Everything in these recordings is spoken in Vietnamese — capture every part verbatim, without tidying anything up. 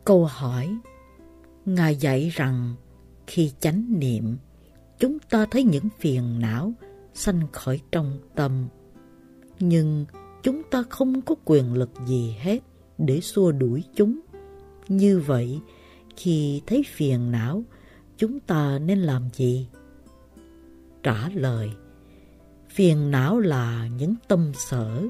Câu hỏi: Ngài dạy rằng khi chánh niệm, chúng ta thấy những phiền não sanh khởi trong tâm, nhưng chúng ta không có quyền lực gì hết để xua đuổi chúng. Như vậy, khi thấy phiền não, chúng ta nên làm gì? Trả lời: phiền não là những tâm sở.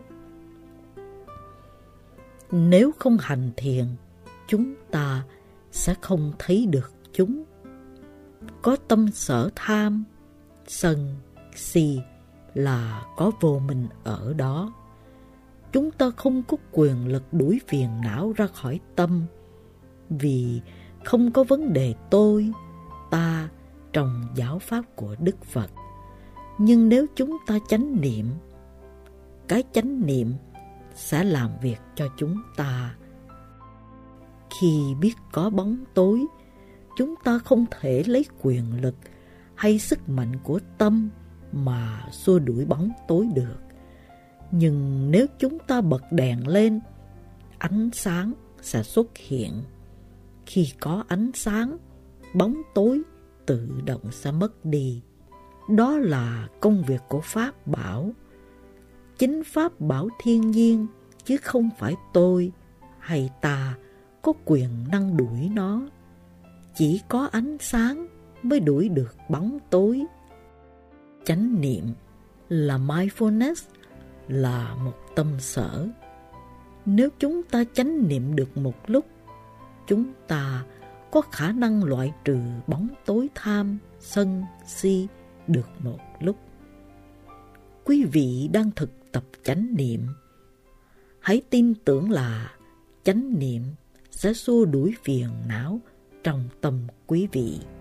Nếu không hành thiền, chúng ta sẽ không thấy được chúng. Có tâm sở tham, sân, si là có vô minh ở đó. Chúng ta không có quyền lực đuổi phiền não ra khỏi tâm, vì không có vấn đề tôi, ta trong giáo pháp của Đức Phật. Nhưng nếu chúng ta chánh niệm, cái chánh niệm sẽ làm việc cho chúng ta. Khi biết có bóng tối, chúng ta không thể lấy quyền lực hay sức mạnh của tâm mà xua đuổi bóng tối được. Nhưng nếu chúng ta bật đèn lên, ánh sáng sẽ xuất hiện. Khi có ánh sáng, bóng tối tự động sẽ mất đi. Đó là công việc của Pháp bảo. Chính Pháp bảo thiên nhiên, chứ không phải tôi hay ta có quyền năng đuổi nó. Chỉ có ánh sáng mới đuổi được bóng tối. Chánh niệm là mindfulness, là một tâm sở. Nếu chúng ta chánh niệm được một lúc, chúng ta có khả năng loại trừ bóng tối tham, sân, si được một lúc. Quý vị đang thực tập chánh niệm. Hãy tin tưởng là chánh niệm sẽ xua đuổi phiền não trong tâm quý vị.